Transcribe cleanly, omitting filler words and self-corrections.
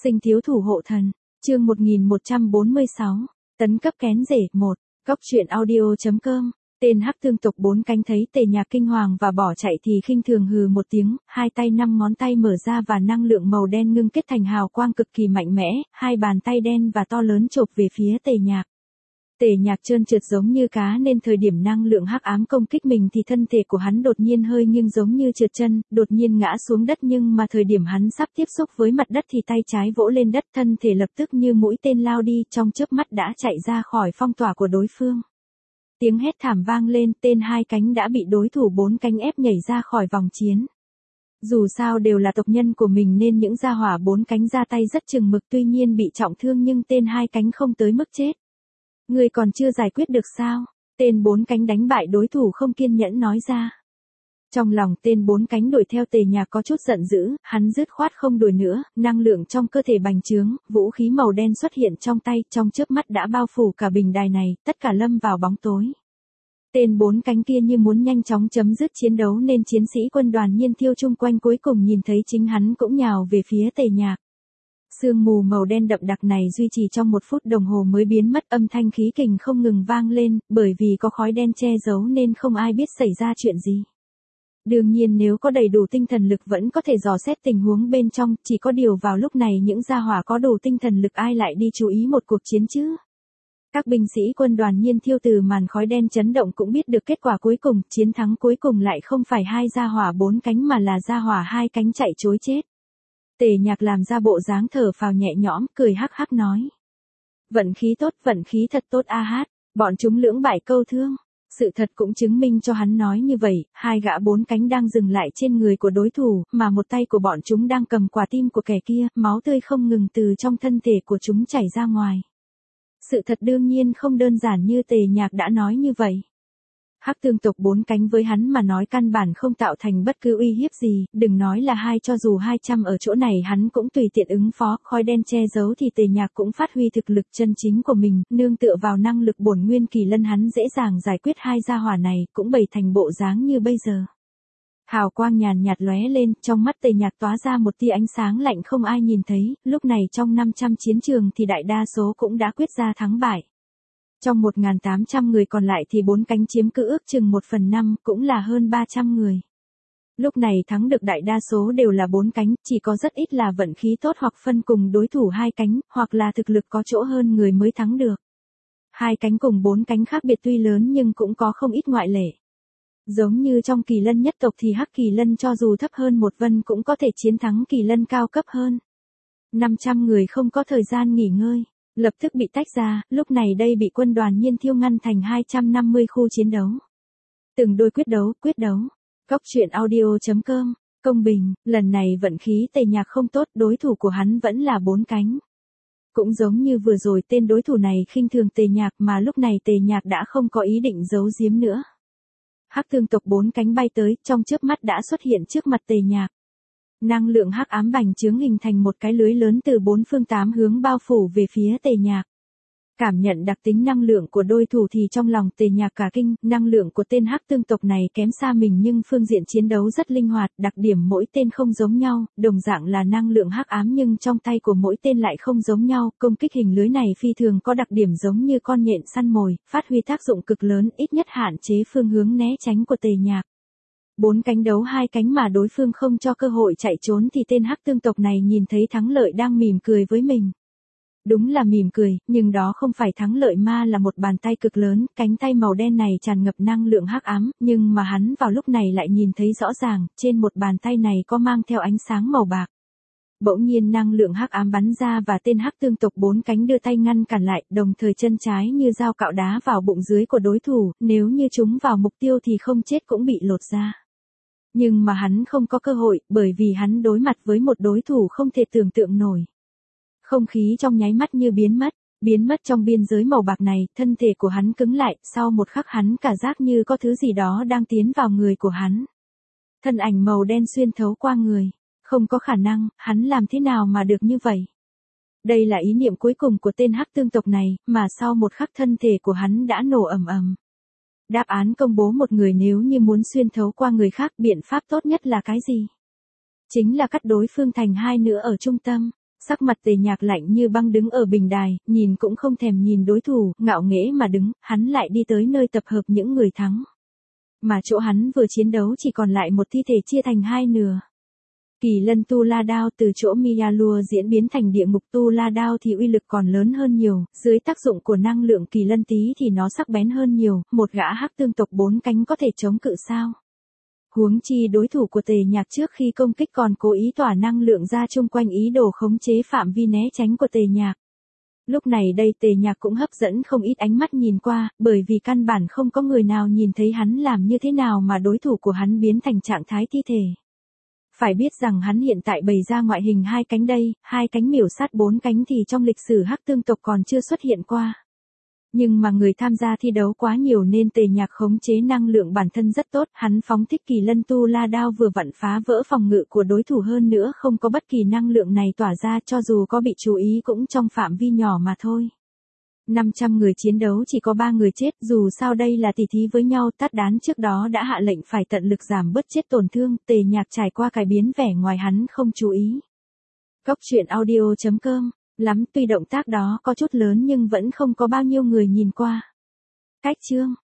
Sinh thiếu thủ hộ thần, chương 1146, tấn cấp kén rể 1, góc truyện audio.com, tên hắc tương tộc bốn cánh thấy Tề Nhạc kinh hoàng và bỏ chạy thì khinh thường hừ một tiếng, hai tay năm ngón tay mở ra và năng lượng màu đen ngưng kết thành hào quang cực kỳ mạnh mẽ, hai bàn tay đen và to lớn chộp về phía Tề Nhạc. Tề Nhạc trơn trượt giống như cá nên thời điểm năng lượng hắc ám công kích mình thì thân thể của hắn đột nhiên hơi nghiêng giống như trượt chân, đột nhiên ngã xuống đất nhưng mà thời điểm hắn sắp tiếp xúc với mặt đất thì tay trái vỗ lên đất, thân thể lập tức như mũi tên lao đi, trong chớp mắt đã chạy ra khỏi phong tỏa của đối phương. Tiếng hét thảm vang lên, tên hai cánh đã bị đối thủ bốn cánh ép nhảy ra khỏi vòng chiến. Dù sao đều là tộc nhân của mình nên những gia hỏa bốn cánh ra tay rất chừng mực, tuy nhiên bị trọng thương nhưng tên hai cánh không tới mức chết. Ngươi còn chưa giải quyết được sao? Tên bốn cánh đánh bại đối thủ không kiên nhẫn nói ra. Trong lòng tên bốn cánh đuổi theo Tề Nhạc có chút giận dữ, hắn dứt khoát không đuổi nữa, năng lượng trong cơ thể bành trướng, vũ khí màu đen xuất hiện trong tay, trong chớp mắt đã bao phủ cả bình đài này, tất cả lâm vào bóng tối. Tên bốn cánh kia như muốn nhanh chóng chấm dứt chiến đấu nên chiến sĩ quân đoàn Nhiên Thiêu chung quanh cuối cùng nhìn thấy chính hắn cũng nhào về phía Tề Nhạc. Sương mù màu đen đậm đặc này duy trì trong 1 phút đồng hồ mới biến mất, âm thanh khí kình không ngừng vang lên, bởi vì có khói đen che giấu nên không ai biết xảy ra chuyện gì. Đương nhiên nếu có đầy đủ tinh thần lực vẫn có thể dò xét tình huống bên trong, chỉ có điều vào lúc này những gia hỏa có đủ tinh thần lực ai lại đi chú ý một cuộc chiến chứ. Các binh sĩ quân đoàn Nhiên Thiêu từ màn khói đen chấn động cũng biết được kết quả cuối cùng, chiến thắng cuối cùng lại không phải hai gia hỏa bốn cánh mà là gia hỏa hai cánh chạy trối chết. Tề Nhạc làm ra bộ dáng thở phào nhẹ nhõm, cười hắc hắc nói. Vận khí thật tốt a hát, bọn chúng lưỡng bại câu thương. Sự thật cũng chứng minh cho hắn nói như vậy, hai gã bốn cánh đang dừng lại trên người của đối thủ, mà một tay của bọn chúng đang cầm quả tim của kẻ kia, máu tươi không ngừng từ trong thân thể của chúng chảy ra ngoài. Sự thật đương nhiên không đơn giản như Tề Nhạc đã nói như vậy. Hắc tương tộc bốn cánh với hắn mà nói căn bản không tạo thành bất cứ uy hiếp gì, đừng nói là hai, cho dù 200 ở chỗ này hắn cũng tùy tiện ứng phó, khói đen che giấu thì Tề Nhạc cũng phát huy thực lực chân chính của mình, nương tựa vào năng lực bổn nguyên kỳ lân hắn dễ dàng giải quyết hai gia hỏa này, cũng bày thành bộ dáng như bây giờ. Hào quang nhàn nhạt lóe lên, trong mắt Tề Nhạc tóa ra một tia ánh sáng lạnh không ai nhìn thấy, lúc này trong 500 chiến trường thì đại đa số cũng đã quyết ra thắng bại. Trong 1.800 người còn lại thì bốn cánh chiếm cứ ước chừng 1/5, cũng là hơn 300 người. Lúc này thắng được đại đa số đều là bốn cánh, chỉ có rất ít là vận khí tốt hoặc phân cùng đối thủ hai cánh, hoặc là thực lực có chỗ hơn người mới thắng được. Hai cánh cùng bốn cánh khác biệt tuy lớn nhưng cũng có không ít ngoại lệ. Giống như trong kỳ lân nhất tộc thì hắc kỳ lân cho dù thấp hơn 1 vân cũng có thể chiến thắng kỳ lân cao cấp hơn. 500 người không có thời gian nghỉ ngơi, lập tức bị tách ra, lúc này đây bị quân đoàn Nhiên Thiêu ngăn thành 250 khu chiến đấu. Từng đôi quyết đấu. Góc truyện audio.com, công bình, lần này vận khí Tề Nhạc không tốt, đối thủ của hắn vẫn là bốn cánh. Cũng giống như vừa rồi tên đối thủ này khinh thường Tề Nhạc mà lúc này Tề Nhạc đã không có ý định giấu giếm nữa. Hắc tương tộc bốn cánh bay tới, trong chớp mắt đã xuất hiện trước mặt Tề Nhạc. Năng lượng hắc ám bành trướng hình thành một cái lưới lớn từ 4 phương 8 hướng bao phủ về phía Tề Nhạc. Cảm nhận đặc tính năng lượng của đối thủ thì trong lòng Tề Nhạc cả kinh, năng lượng của tên hắc tương tộc này kém xa mình nhưng phương diện chiến đấu rất linh hoạt, đặc điểm mỗi tên không giống nhau, đồng dạng là năng lượng hắc ám nhưng trong tay của mỗi tên lại không giống nhau, công kích hình lưới này phi thường có đặc điểm giống như con nhện săn mồi, phát huy tác dụng cực lớn, ít nhất hạn chế phương hướng né tránh của Tề Nhạc. Bốn cánh đấu hai cánh mà đối phương không cho cơ hội chạy trốn thì tên hắc tương tộc này nhìn thấy thắng lợi đang mỉm cười với mình. Đúng là mỉm cười, nhưng đó không phải thắng lợi mà là một bàn tay cực lớn, cánh tay màu đen này tràn ngập năng lượng hắc ám, nhưng mà hắn vào lúc này lại nhìn thấy rõ ràng, trên một bàn tay này có mang theo ánh sáng màu bạc. Bỗng nhiên năng lượng hắc ám bắn ra và tên hắc tương tộc bốn cánh đưa tay ngăn cản lại, đồng thời chân trái như dao cạo đá vào bụng dưới của đối thủ, nếu như chúng vào mục tiêu thì không chết cũng bị lột ra. Nhưng mà hắn không có cơ hội, bởi vì hắn đối mặt với một đối thủ không thể tưởng tượng nổi. Không khí trong nháy mắt như biến mất trong biên giới màu bạc này, thân thể của hắn cứng lại, sau một khắc hắn cả giác như có thứ gì đó đang tiến vào người của hắn. Thân ảnh màu đen xuyên thấu qua người, không có khả năng, hắn làm thế nào mà được như vậy? Đây là ý niệm cuối cùng của tên hắc tương tộc này, mà sau một khắc thân thể của hắn đã nổ ầm ầm. Đáp án công bố một người nếu như muốn xuyên thấu qua người khác, biện pháp tốt nhất là cái gì? Chính là cắt đối phương thành hai nửa ở trung tâm. Sắc mặt Tề Nhạc lạnh như băng đứng ở bình đài, nhìn cũng không thèm nhìn đối thủ, ngạo nghễ mà đứng, hắn lại đi tới nơi tập hợp những người thắng. Mà chỗ hắn vừa chiến đấu chỉ còn lại một thi thể chia thành hai nửa. Kỳ lân tu la đao từ chỗ Miyalua diễn biến thành địa ngục tu la đao thì uy lực còn lớn hơn nhiều, dưới tác dụng của năng lượng kỳ lân tí thì nó sắc bén hơn nhiều, một gã hắc tương tộc 4 cánh có thể chống cự sao? Huống chi đối thủ của Tề Nhạc trước khi công kích còn cố ý tỏa năng lượng ra chung quanh ý đồ khống chế phạm vi né tránh của Tề Nhạc. Lúc này đây Tề Nhạc cũng hấp dẫn không ít ánh mắt nhìn qua, bởi vì căn bản không có người nào nhìn thấy hắn làm như thế nào mà đối thủ của hắn biến thành trạng thái thi thể. Phải biết rằng hắn hiện tại bày ra ngoại hình 2 cánh đây, 2 cánh miểu sát 4 cánh thì trong lịch sử hắc tương tộc còn chưa xuất hiện qua. Nhưng mà người tham gia thi đấu quá nhiều nên Tề Nhạc khống chế năng lượng bản thân rất tốt, hắn phóng thích kỳ lân tu la đao vừa vặn phá vỡ phòng ngự của đối thủ hơn nữa không có bất kỳ năng lượng này tỏa ra cho dù có bị chú ý cũng trong phạm vi nhỏ mà thôi. 500 người chiến đấu chỉ có 3 người chết, dù sao đây là tỉ thí với nhau, Tát Đán trước đó đã hạ lệnh phải tận lực giảm bớt chết tổn thương, Tề Nhạc trải qua cải biến vẻ ngoài hắn không chú ý. Góc truyện audio.com lắm tuy động tác đó có chút lớn nhưng vẫn không có bao nhiêu người nhìn qua. Cách chương